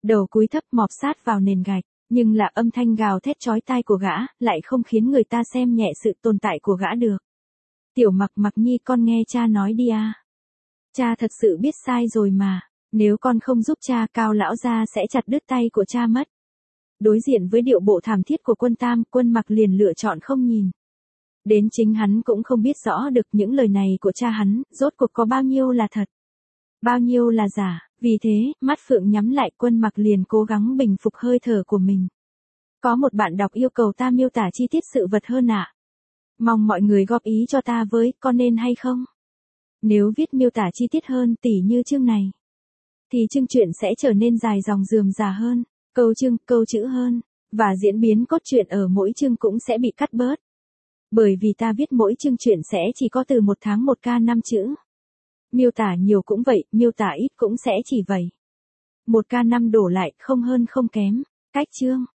Đầu cúi thấp mọp sát vào nền gạch, nhưng là âm thanh gào thét chói tai của gã, lại không khiến người ta xem nhẹ sự tồn tại của gã được. Tiểu Mặc Mặc nhi, con nghe cha nói đi à. Cha thật sự biết sai rồi mà, nếu con không giúp cha, Cao lão gia sẽ chặt đứt tay của cha mất. Đối diện với điệu bộ thảm thiết của Quân Tam, Quân Mặc liền lựa chọn không nhìn. Đến chính hắn cũng không biết rõ được những lời này của cha hắn, rốt cuộc có bao nhiêu là thật, bao nhiêu là giả, vì thế, mắt phượng nhắm lại, Quân Mặc liền cố gắng bình phục hơi thở của mình. Có một bạn đọc yêu cầu ta miêu tả chi tiết sự vật hơn ạ. Mong mọi người góp ý cho ta với, có nên hay không? Nếu viết miêu tả chi tiết hơn tỉ như chương này, thì chương truyện sẽ trở nên dài dòng rườm rà hơn, câu chương, câu chữ hơn, và diễn biến cốt truyện ở mỗi chương cũng sẽ bị cắt bớt. Bởi vì ta viết mỗi chương truyện sẽ chỉ có từ 1 tháng 1k 5 chữ. Miêu tả nhiều cũng vậy, miêu tả ít cũng sẽ chỉ vậy. 1k 5 đổ lại, không hơn không kém. Cách chương.